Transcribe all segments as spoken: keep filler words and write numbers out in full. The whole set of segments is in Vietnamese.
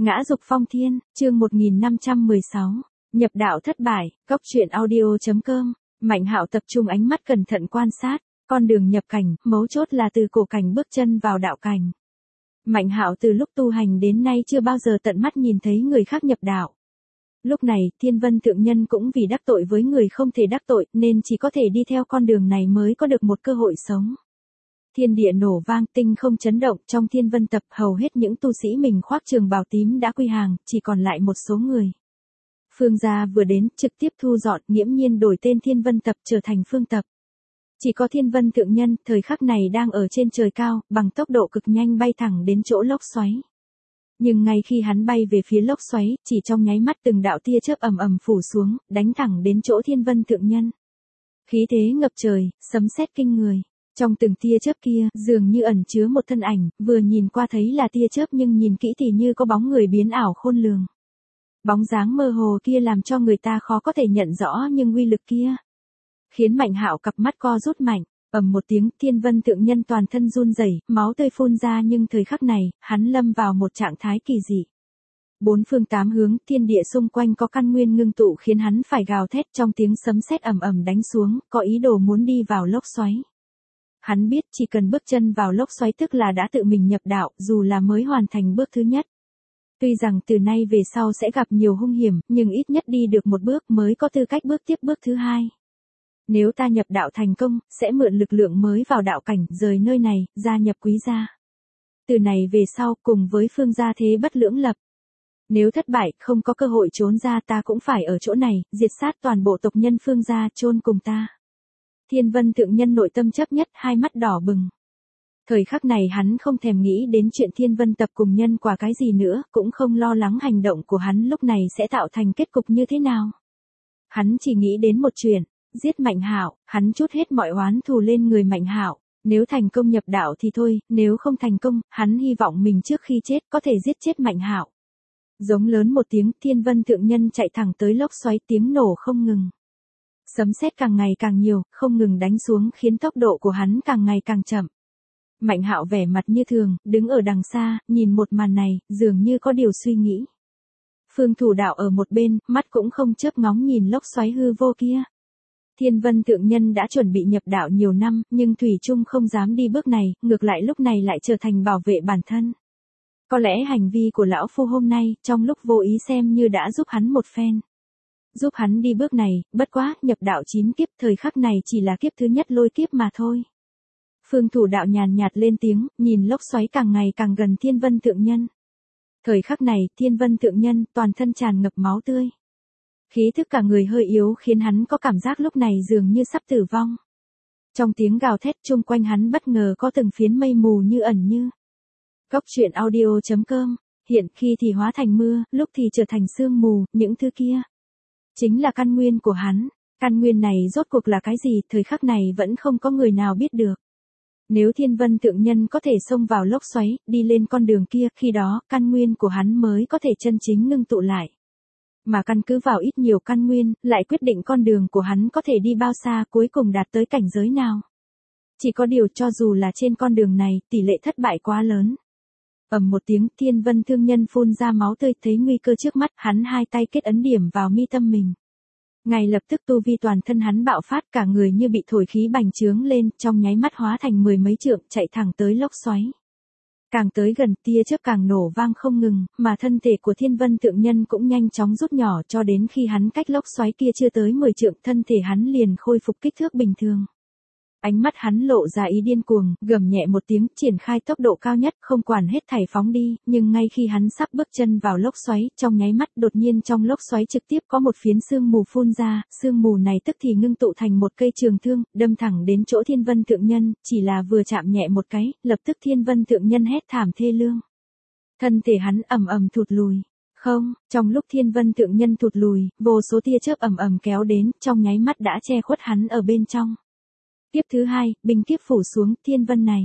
Ngã dục phong thiên, chương một nghìn năm trăm mười sáu. Nhập đạo thất bại, cốc truyện audio chấm com. Mạnh Hạo tập trung ánh mắt cẩn thận quan sát, con đường nhập cảnh, mấu chốt là từ cổ cảnh bước chân vào đạo cảnh. Mạnh Hạo từ lúc tu hành đến nay chưa bao giờ tận mắt nhìn thấy người khác nhập đạo. Lúc này, Thiên Vân Thượng Nhân cũng vì đắc tội với người không thể đắc tội nên chỉ có thể đi theo con đường này mới có được một cơ hội sống. Thiên địa nổ vang, tinh không chấn động, trong Thiên Vân tập hầu hết những tu sĩ mình khoác trường bào tím đã quy hàng, chỉ còn lại một số người. Phương gia vừa đến, trực tiếp thu dọn, nghiễm nhiên đổi tên Thiên Vân tập trở thành Phương tập. Chỉ có Thiên Vân Thượng Nhân, thời khắc này đang ở trên trời cao, bằng tốc độ cực nhanh bay thẳng đến chỗ lốc xoáy. Nhưng ngay khi hắn bay về phía lốc xoáy, chỉ trong nháy mắt từng đạo tia chớp ầm ầm phủ xuống, đánh thẳng đến chỗ Thiên Vân Thượng Nhân. Khí thế ngập trời, sấm sét kinh người. Trong từng tia chớp kia, dường như ẩn chứa một thân ảnh, vừa nhìn qua thấy là tia chớp nhưng nhìn kỹ thì như có bóng người biến ảo khôn lường. Bóng dáng mơ hồ kia làm cho người ta khó có thể nhận rõ nhưng uy lực kia khiến Mạnh Hạo cặp mắt co rút mạnh, ầm một tiếng, Thiên Vân Thượng Nhân toàn thân run rẩy, máu tươi phun ra nhưng thời khắc này, hắn lâm vào một trạng thái kỳ dị. Bốn phương tám hướng, thiên địa xung quanh có căn nguyên ngưng tụ khiến hắn phải gào thét trong tiếng sấm sét ầm ầm đánh xuống, có ý đồ muốn đi vào lốc xoáy. Hắn biết chỉ cần bước chân vào lốc xoáy tức là đã tự mình nhập đạo, dù là mới hoàn thành bước thứ nhất. Tuy rằng từ nay về sau sẽ gặp nhiều hung hiểm, nhưng ít nhất đi được một bước mới có tư cách bước tiếp bước thứ hai. Nếu ta nhập đạo thành công, sẽ mượn lực lượng mới vào đạo cảnh, rời nơi này, gia nhập Quý gia. Từ này về sau, cùng với Phương gia thế bất lưỡng lập. Nếu thất bại, không có cơ hội trốn ra, ta cũng phải ở chỗ này, diệt sát toàn bộ tộc nhân Phương gia, chôn cùng ta. Thiên Vân Thượng Nhân nội tâm chấp nhất, hai mắt đỏ bừng. Thời khắc này hắn không thèm nghĩ đến chuyện Thiên Vân tập cùng nhân quả cái gì nữa, cũng không lo lắng hành động của hắn lúc này sẽ tạo thành kết cục như thế nào. Hắn chỉ nghĩ đến một chuyện, giết Mạnh Hạo, hắn trút hết mọi oán thù lên người Mạnh Hạo. Nếu thành công nhập đạo thì thôi, nếu không thành công, hắn hy vọng mình trước khi chết có thể giết chết Mạnh Hạo. Giống lớn một tiếng, Thiên Vân Thượng Nhân chạy thẳng tới lốc xoáy, tiếng nổ không ngừng. Sấm sét càng ngày càng nhiều, không ngừng đánh xuống khiến tốc độ của hắn càng ngày càng chậm. Mạnh Hạo vẻ mặt như thường, đứng ở đằng xa, nhìn một màn này, dường như có điều suy nghĩ. Phương Thủ Đạo ở một bên, mắt cũng không chớp ngóng nhìn lốc xoáy hư vô kia. Thiên Vân Thượng Nhân đã chuẩn bị nhập đạo nhiều năm, nhưng thủy chung không dám đi bước này, ngược lại lúc này lại trở thành bảo vệ bản thân. Có lẽ hành vi của lão phu hôm nay, trong lúc vô ý xem như đã giúp hắn một phen. Giúp hắn đi bước này, bất quá, nhập đạo chín kiếp, thời khắc này chỉ là kiếp thứ nhất lôi kiếp mà thôi. Phương Thủ Đạo nhàn nhạt lên tiếng, nhìn lốc xoáy càng ngày càng gần Thiên Vân Thượng Nhân. Thời khắc này, Thiên Vân Thượng Nhân toàn thân tràn ngập máu tươi. Khí thức cả người hơi yếu khiến hắn có cảm giác lúc này dường như sắp tử vong. Trong tiếng gào thét chung quanh hắn bất ngờ có từng phiến mây mù như ẩn như. Cốc truyện audio chấm com, hiện khi thì hóa thành mưa, lúc thì trở thành sương mù, những thứ kia chính là căn nguyên của hắn. Căn nguyên này rốt cuộc là cái gì, thời khắc này vẫn không có người nào biết được. Nếu Thiên Vân Thượng Nhân có thể xông vào lốc xoáy, đi lên con đường kia, khi đó, căn nguyên của hắn mới có thể chân chính ngưng tụ lại. Mà căn cứ vào ít nhiều căn nguyên, lại quyết định con đường của hắn có thể đi bao xa, cuối cùng đạt tới cảnh giới nào. Chỉ có điều cho dù là trên con đường này, tỷ lệ thất bại quá lớn. Ầm một tiếng, Thiên Vân Thượng Nhân phun ra máu tươi, thấy nguy cơ trước mắt, hắn hai tay kết ấn điểm vào mi tâm mình. Ngay lập tức tu vi toàn thân hắn bạo phát, cả người như bị thổi khí bành trướng lên, trong nháy mắt hóa thành mười mấy trượng, chạy thẳng tới lốc xoáy. Càng tới gần, tia chớp càng nổ vang không ngừng, mà thân thể của Thiên Vân Thượng Nhân cũng nhanh chóng rút nhỏ cho đến khi hắn cách lốc xoáy kia chưa tới mười trượng, thân thể hắn liền khôi phục kích thước bình thường. Ánh mắt hắn lộ ra ý điên cuồng, gầm nhẹ một tiếng, triển khai tốc độ cao nhất, không quản hết thảy phóng đi, nhưng ngay khi hắn sắp bước chân vào lốc xoáy, trong nháy mắt đột nhiên trong lốc xoáy trực tiếp có một phiến sương mù phun ra, sương mù này tức thì ngưng tụ thành một cây trường thương, đâm thẳng đến chỗ Thiên Vân Thượng Nhân, chỉ là vừa chạm nhẹ một cái, lập tức Thiên Vân Thượng Nhân hét thảm thê lương. Thân thể hắn ầm ầm thụt lùi. Không, trong lúc Thiên Vân Thượng Nhân thụt lùi, vô số tia chớp ầm ầm kéo đến, trong nháy mắt đã che khuất hắn ở bên trong. Tiếp thứ hai, binh kiếp phủ xuống, Thiên Vân này.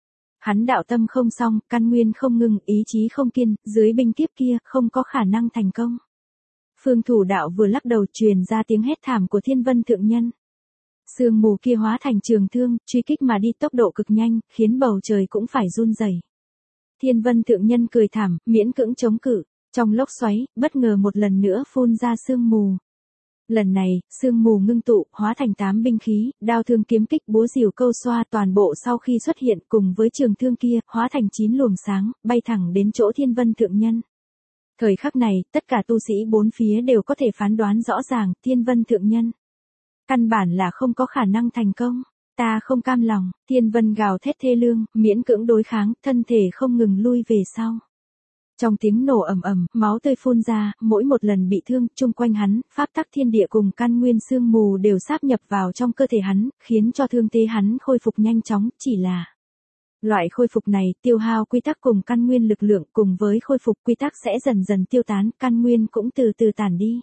Hắn đạo tâm không xong, căn nguyên không ngừng, ý chí không kiên, dưới binh kiếp kia, không có khả năng thành công. Phương Thủ Đạo vừa lắc đầu truyền ra tiếng hét thảm của Thiên Vân Thượng Nhân. Sương mù kia hóa thành trường thương, truy kích mà đi tốc độ cực nhanh, khiến bầu trời cũng phải run rẩy. Thiên Vân Thượng Nhân cười thảm, miễn cưỡng chống cự. Trong lốc xoáy, bất ngờ một lần nữa phun ra sương mù. Lần này, sương mù ngưng tụ, hóa thành tám binh khí, đao thương kiếm kích búa rìu câu xoa toàn bộ sau khi xuất hiện cùng với trường thương kia, hóa thành chín luồng sáng, bay thẳng đến chỗ Thiên Vân Thượng Nhân. Thời khắc này, tất cả tu sĩ bốn phía đều có thể phán đoán rõ ràng, Thiên Vân Thượng Nhân. Căn bản là không có khả năng thành công. Ta không cam lòng, Thiên Vân gào thét thê lương, miễn cưỡng đối kháng, thân thể không ngừng lui về sau. Trong tiếng nổ ầm ầm, máu tươi phun ra, mỗi một lần bị thương, chung quanh hắn, pháp tắc thiên địa cùng căn nguyên sương mù đều sáp nhập vào trong cơ thể hắn, khiến cho thương thế hắn khôi phục nhanh chóng, chỉ là loại khôi phục này tiêu hao quy tắc cùng căn nguyên lực lượng, cùng với khôi phục quy tắc sẽ dần dần tiêu tán, căn nguyên cũng từ từ tản đi.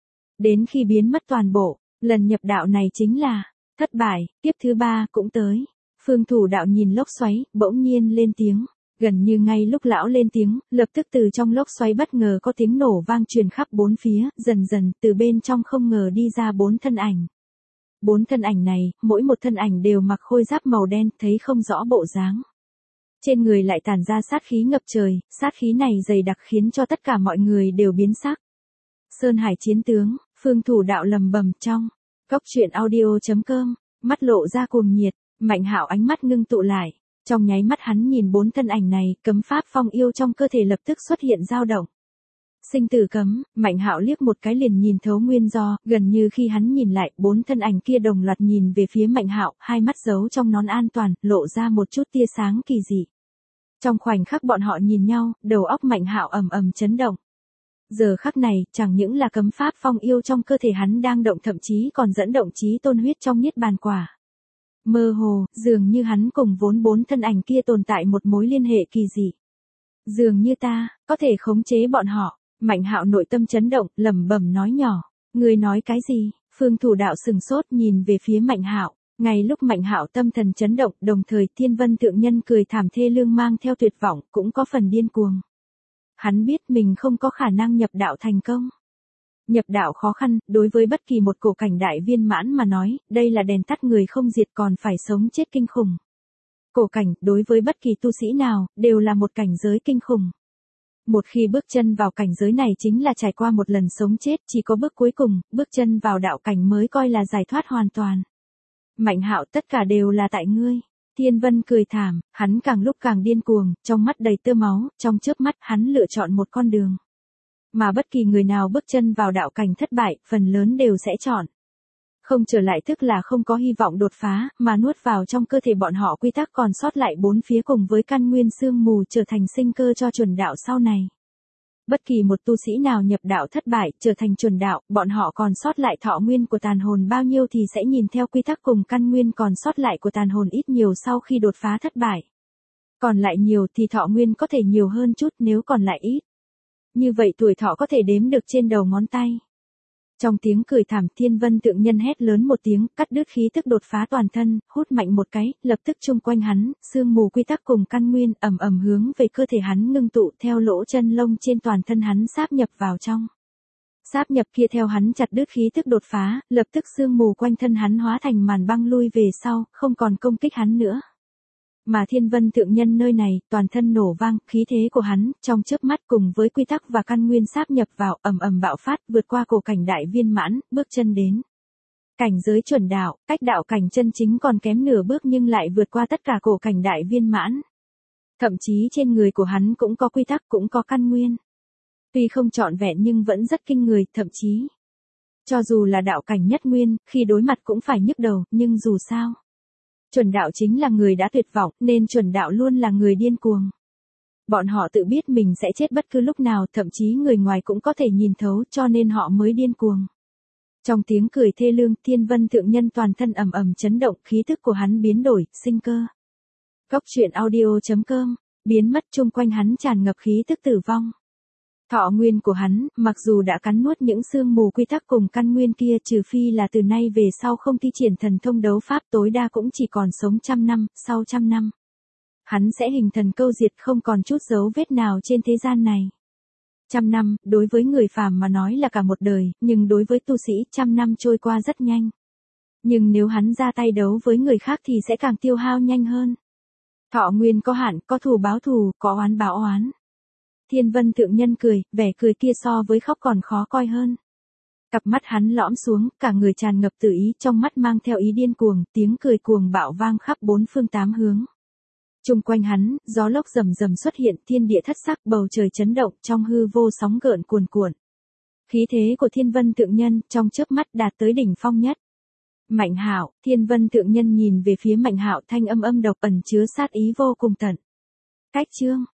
Đến khi biến mất toàn bộ, lần nhập đạo này chính là thất bại, tiếp thứ ba cũng tới. Phương Thủ Đạo nhìn lốc xoáy, bỗng nhiên lên tiếng. Gần như ngay lúc lão lên tiếng, lập tức từ trong lốc xoáy bất ngờ có tiếng nổ vang truyền khắp bốn phía, dần dần từ bên trong không ngờ đi ra bốn thân ảnh. Bốn thân ảnh này, mỗi một thân ảnh đều mặc khôi giáp màu đen, thấy không rõ bộ dáng. Trên người lại tản ra sát khí ngập trời, sát khí này dày đặc khiến cho tất cả mọi người đều biến sắc. Sơn Hải chiến tướng, Phương Thủ Đạo lầm bầm trong. Cốc truyện audio chấm com, mắt lộ ra cuồng nhiệt, Mạnh Hạo ánh mắt ngưng tụ lại. Trong nháy mắt hắn nhìn bốn thân ảnh này, cấm pháp phong yêu trong cơ thể lập tức xuất hiện dao động. Sinh tử cấm, Mạnh Hạo liếc một cái liền nhìn thấu nguyên do, gần như khi hắn nhìn lại, bốn thân ảnh kia đồng loạt nhìn về phía Mạnh Hạo, hai mắt giấu trong nón an toàn, lộ ra một chút tia sáng kỳ dị. Trong khoảnh khắc bọn họ nhìn nhau, đầu óc Mạnh Hạo ầm ầm chấn động. Giờ khắc này, chẳng những là cấm pháp phong yêu trong cơ thể hắn đang động, thậm chí còn dẫn động chí tôn huyết trong niết bàn quả. Mơ hồ, dường như hắn cùng vốn bốn thân ảnh kia tồn tại một mối liên hệ kỳ dị. Dường như ta, có thể khống chế bọn họ. Mạnh Hạo nội tâm chấn động, lẩm bẩm nói nhỏ. Người nói cái gì? Phương Thủ Đạo sừng sốt nhìn về phía Mạnh Hạo. Ngay lúc Mạnh Hạo tâm thần chấn động, đồng thời Thiên Vân Thượng Nhân cười thảm thê lương mang theo tuyệt vọng, cũng có phần điên cuồng. Hắn biết mình không có khả năng nhập đạo thành công. Nhập đạo khó khăn, đối với bất kỳ một cổ cảnh đại viên mãn mà nói, đây là đèn tắt người không diệt còn phải sống chết kinh khủng. Cổ cảnh, đối với bất kỳ tu sĩ nào, đều là một cảnh giới kinh khủng. Một khi bước chân vào cảnh giới này chính là trải qua một lần sống chết, chỉ có bước cuối cùng, bước chân vào đạo cảnh mới coi là giải thoát hoàn toàn. Mạnh Hạo, tất cả đều là tại ngươi. Thiên Vân cười thảm, hắn càng lúc càng điên cuồng, trong mắt đầy tơ máu, trong chớp mắt hắn lựa chọn một con đường. Mà bất kỳ người nào bước chân vào đạo cảnh thất bại, phần lớn đều sẽ chọn không trở lại, tức là không có hy vọng đột phá, mà nuốt vào trong cơ thể bọn họ quy tắc còn sót lại bốn phía cùng với căn nguyên sương mù trở thành sinh cơ cho chuẩn đạo sau này. Bất kỳ một tu sĩ nào nhập đạo thất bại, trở thành chuẩn đạo, bọn họ còn sót lại thọ nguyên của tàn hồn bao nhiêu thì sẽ nhìn theo quy tắc cùng căn nguyên còn sót lại của tàn hồn ít nhiều sau khi đột phá thất bại. Còn lại nhiều thì thọ nguyên có thể nhiều hơn chút, nếu còn lại ít. Như vậy tuổi thọ có thể đếm được trên đầu ngón tay. Trong tiếng cười thảm, Thiên Vân Thượng Nhân hét lớn một tiếng, cắt đứt khí tức đột phá toàn thân, hút mạnh một cái, lập tức chung quanh hắn, sương mù quy tắc cùng căn nguyên ầm ầm hướng về cơ thể hắn ngưng tụ, theo lỗ chân lông trên toàn thân hắn sáp nhập vào trong. Sáp nhập kia theo hắn chặt đứt khí tức đột phá, lập tức sương mù quanh thân hắn hóa thành màn băng lui về sau, không còn công kích hắn nữa. Mà Thiên Vân Thượng Nhân nơi này, toàn thân nổ vang, khí thế của hắn, trong chớp mắt cùng với quy tắc và căn nguyên sáp nhập vào, ầm ầm bạo phát, vượt qua cổ cảnh đại viên mãn, bước chân đến cảnh giới chuẩn đạo, cách đạo cảnh chân chính còn kém nửa bước nhưng lại vượt qua tất cả cổ cảnh đại viên mãn. Thậm chí trên người của hắn cũng có quy tắc, cũng có căn nguyên. Tuy không trọn vẹn nhưng vẫn rất kinh người, thậm chí cho dù là đạo cảnh nhất nguyên, khi đối mặt cũng phải nhức đầu, nhưng dù sao, chuẩn đạo chính là người đã tuyệt vọng, nên chuẩn đạo luôn là người điên cuồng. Bọn họ tự biết mình sẽ chết bất cứ lúc nào, thậm chí người ngoài cũng có thể nhìn thấu, cho nên họ mới điên cuồng. Trong tiếng cười thê lương, Thiên Vân Thượng Nhân toàn thân ầm ầm chấn động, khí tức của hắn biến đổi, sinh cơ. Cốc truyện audio chấm com, biến mất, chung quanh hắn tràn ngập khí tức tử vong. Thọ nguyên của hắn, mặc dù đã cắn nuốt những sương mù quy tắc cùng căn nguyên kia, trừ phi là từ nay về sau không thi triển thần thông đấu pháp, tối đa cũng chỉ còn sống trăm năm, sau trăm năm. Hắn sẽ hình thần câu diệt, không còn chút dấu vết nào trên thế gian này. Trăm năm, đối với người phàm mà nói là cả một đời, nhưng đối với tu sĩ, trăm năm trôi qua rất nhanh. Nhưng nếu hắn ra tay đấu với người khác thì sẽ càng tiêu hao nhanh hơn. Thọ nguyên có hạn, có thù báo thù, có oán báo oán. Thiên Vân Thượng Nhân cười, vẻ cười kia so với khóc còn khó coi hơn. Cặp mắt hắn lõm xuống, cả người tràn ngập tự ý, trong mắt mang theo ý điên cuồng, tiếng cười cuồng bạo vang khắp bốn phương tám hướng. Chung quanh hắn, gió lốc rầm rầm xuất hiện, thiên địa thất sắc, bầu trời chấn động, trong hư vô sóng gợn cuồn cuộn. Khí thế của Thiên Vân Thượng Nhân, trong chớp mắt đạt tới đỉnh phong nhất. Mạnh Hạo, Thiên Vân Thượng Nhân nhìn về phía Mạnh Hạo, thanh âm âm độc ẩn chứa sát ý vô cùng tận. Cách chương